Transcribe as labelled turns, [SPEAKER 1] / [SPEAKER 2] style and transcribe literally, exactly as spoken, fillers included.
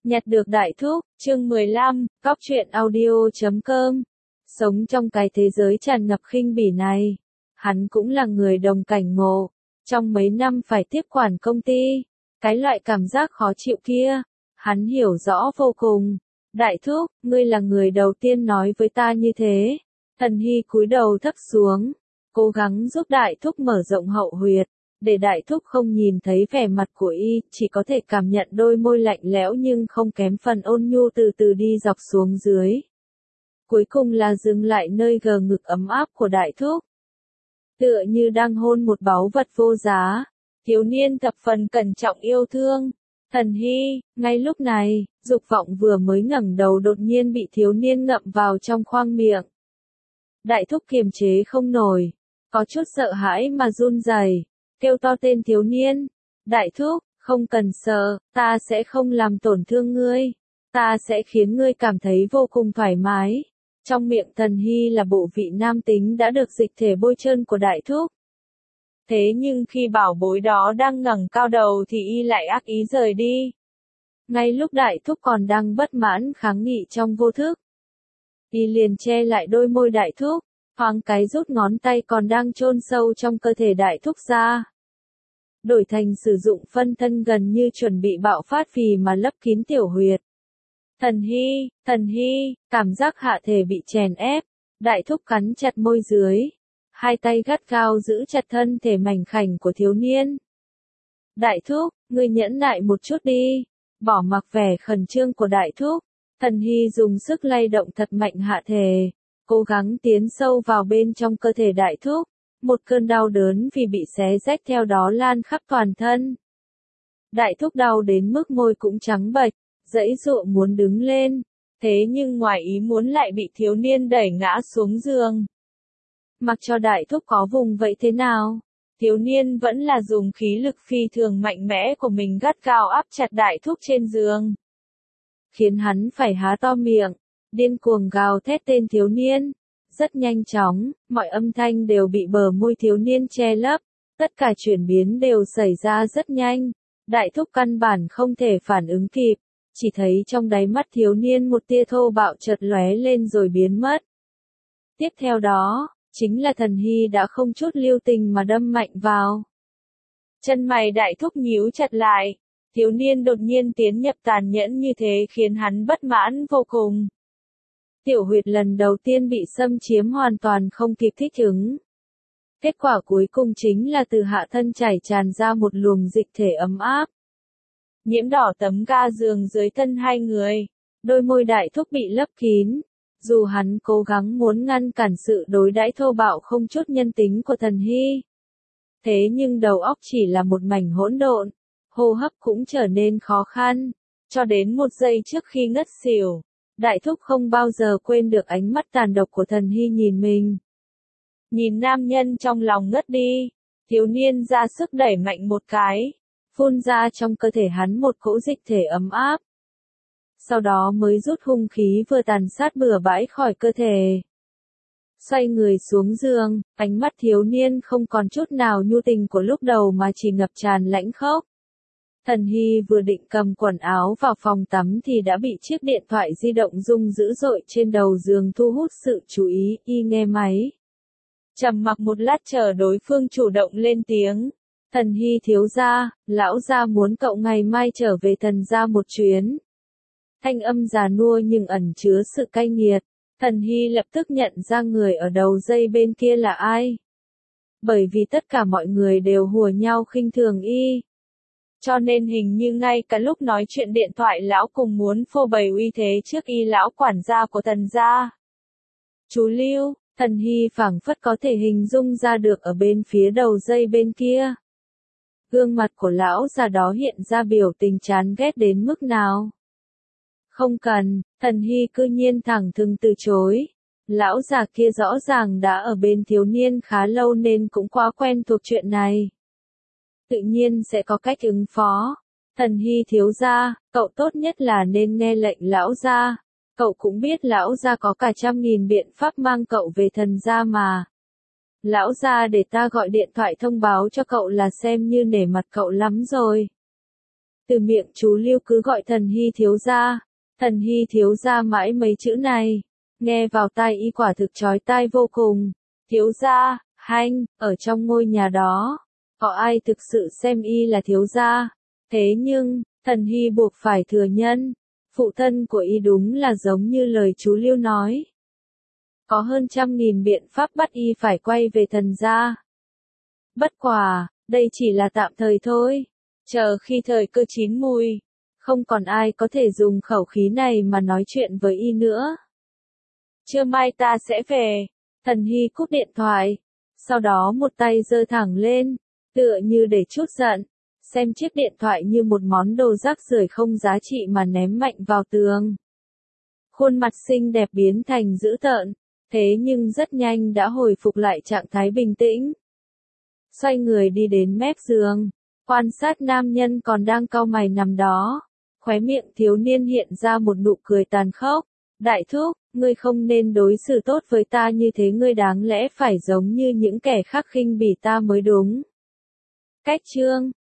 [SPEAKER 1] Nhặt được đại thúc, chương mười lăm, cóc truyện audio chấm com. Sống trong cái thế giới tràn ngập khinh bỉ này, hắn cũng là người đồng cảnh ngộ. Trong mấy năm phải tiếp quản công ty, cái loại cảm giác khó chịu kia, hắn hiểu rõ vô cùng. Đại thúc, ngươi là người đầu tiên nói với ta như thế. Thần Hy cúi đầu thấp xuống, cố gắng giúp đại thúc mở rộng hậu huyệt. Để đại thúc không nhìn thấy vẻ mặt của y, chỉ có thể cảm nhận đôi môi lạnh lẽo nhưng không kém phần ôn nhu từ từ đi dọc xuống dưới. Cuối cùng là dừng lại nơi gờ ngực ấm áp của đại thúc. Tựa như đang hôn một báu vật vô giá, thiếu niên thập phần cẩn trọng yêu thương. Thần Hy, ngay lúc này, dục vọng vừa mới ngẩng đầu đột nhiên bị thiếu niên ngậm vào trong khoang miệng. Đại thúc kiềm chế không nổi, có chút sợ hãi mà run rẩy. Kêu to tên thiếu niên. Đại thúc, không cần sợ, ta sẽ không làm tổn thương ngươi. Ta sẽ khiến ngươi cảm thấy vô cùng thoải mái. Trong miệng Thần Hy là bộ vị nam tính đã được dịch thể bôi trơn của đại thúc. Thế nhưng khi bảo bối đó đang ngẩng cao đầu thì y lại ác ý rời đi. Ngay lúc đại thúc còn đang bất mãn kháng nghị trong vô thức, y liền che lại đôi môi đại thúc. Thoáng cái rút ngón tay còn đang chôn sâu trong cơ thể đại thúc ra. Đổi thành sử dụng phân thân gần như chuẩn bị bạo phát vì mà lấp kín tiểu huyệt. Thần Hy, Thần Hy, cảm giác hạ thể bị chèn ép. Đại thúc cắn chặt môi dưới. Hai tay gắt gao giữ chặt thân thể mảnh khảnh của thiếu niên. Đại thúc, ngươi nhẫn nại một chút đi. Bỏ mặc vẻ khẩn trương của đại thúc. Thần Hy dùng sức lay động thật mạnh hạ thể. Cố gắng tiến sâu vào bên trong cơ thể đại thúc, một cơn đau đớn vì bị xé rách theo đó lan khắp toàn thân. Đại thúc đau đến mức môi cũng trắng bệch, giãy giụa muốn đứng lên, thế nhưng ngoài ý muốn lại bị thiếu niên đẩy ngã xuống giường. Mặc cho đại thúc có vùng vậy thế nào, thiếu niên vẫn là dùng khí lực phi thường mạnh mẽ của mình gắt gao áp chặt đại thúc trên giường, khiến hắn phải há to miệng. Điên cuồng gào thét tên thiếu niên. Rất nhanh chóng, mọi âm thanh đều bị bờ môi thiếu niên che lấp. Tất cả chuyển biến đều xảy ra rất nhanh. Đại thúc căn bản không thể phản ứng kịp. Chỉ thấy trong đáy mắt thiếu niên một tia thô bạo chợt lóe lên rồi biến mất. Tiếp theo đó, chính là Thần Hy đã không chút lưu tình mà đâm mạnh vào. Chân mày đại thúc nhíu chặt lại. Thiếu niên đột nhiên tiến nhập tàn nhẫn như thế khiến hắn bất mãn vô cùng. Tiểu huyệt lần đầu tiên bị xâm chiếm hoàn toàn không kịp thích ứng. Kết quả cuối cùng chính là từ hạ thân chảy tràn ra một luồng dịch thể ấm áp. Nhiễm đỏ tấm ga giường dưới thân hai người. Đôi môi đại thúc bị lấp kín. Dù hắn cố gắng muốn ngăn cản sự đối đãi thô bạo không chút nhân tính của Thần Hy. Thế nhưng đầu óc chỉ là một mảnh hỗn độn. Hô hấp cũng trở nên khó khăn. Cho đến một giây trước khi ngất xỉu. Đại thúc không bao giờ quên được ánh mắt tàn độc của Thần Hy nhìn mình. Nhìn nam nhân trong lòng ngất đi, thiếu niên ra sức đẩy mạnh một cái, phun ra trong cơ thể hắn một cỗ dịch thể ấm áp. Sau đó mới rút hung khí vừa tàn sát bừa bãi khỏi cơ thể. Xoay người xuống giường, ánh mắt thiếu niên không còn chút nào nhu tình của lúc đầu mà chỉ ngập tràn lãnh khốc. Thần Hy vừa định cầm quần áo vào phòng tắm thì đã bị chiếc điện thoại di động rung dữ dội trên đầu giường thu hút sự chú ý, y nghe máy. Trầm mặc một lát chờ đối phương chủ động lên tiếng. Thần Hy thiếu gia, lão gia muốn cậu ngày mai trở về Thần gia một chuyến. Thanh âm già nua nhưng ẩn chứa sự cay nghiệt. Thần Hy lập tức nhận ra người ở đầu dây bên kia là ai. Bởi vì tất cả mọi người đều hùa nhau khinh thường y. Cho nên hình như ngay cả lúc nói chuyện điện thoại lão cùng muốn phô bày uy thế trước y lão quản gia của Thần gia. Chú Lưu, Thần Hy phảng phất có thể hình dung ra được ở bên phía đầu dây bên kia. Gương mặt của lão già đó hiện ra biểu tình chán ghét đến mức nào. Không cần, Thần Hy cư nhiên thẳng thừng từ chối. Lão già kia rõ ràng đã ở bên thiếu niên khá lâu nên cũng quá quen thuộc chuyện này. Tự nhiên sẽ có cách ứng phó. Thần Hy thiếu gia, cậu tốt nhất là nên nghe lệnh lão gia. Cậu cũng biết lão gia có cả trăm nghìn biện pháp mang cậu về Thần gia mà. Lão gia để ta gọi điện thoại thông báo cho cậu là xem như nể mặt cậu lắm rồi. Từ miệng chú Lưu cứ gọi Thần Hy thiếu gia, Thần Hy thiếu gia mãi mấy chữ này, nghe vào tai y quả thực chói tai vô cùng. Thiếu gia, hanh, ở trong ngôi nhà đó, có ai thực sự xem y là thiếu gia? Thế nhưng, Thần Hy buộc phải thừa nhận, phụ thân của y đúng là giống như lời chú Lưu nói. Có hơn trăm nghìn biện pháp bắt y phải quay về Thần gia. Bất quả, đây chỉ là tạm thời thôi. Chờ khi thời cơ chín mùi, không còn ai có thể dùng khẩu khí này mà nói chuyện với y nữa. Trưa mai ta sẽ về. Thần Hy cúp điện thoại, sau đó một tay giơ thẳng lên, tựa như để trút giận, xem chiếc điện thoại như một món đồ rác rưởi không giá trị mà ném mạnh vào tường. Khuôn mặt xinh đẹp biến thành dữ tợn, thế nhưng rất nhanh đã hồi phục lại trạng thái bình tĩnh. Xoay người đi đến mép giường, quan sát nam nhân còn đang cau mày nằm đó, khóe miệng thiếu niên hiện ra một nụ cười tàn khốc. Đại thúc, ngươi không nên đối xử tốt với ta như thế, ngươi đáng lẽ phải giống như những kẻ khác khinh bỉ ta mới đúng. Cách chương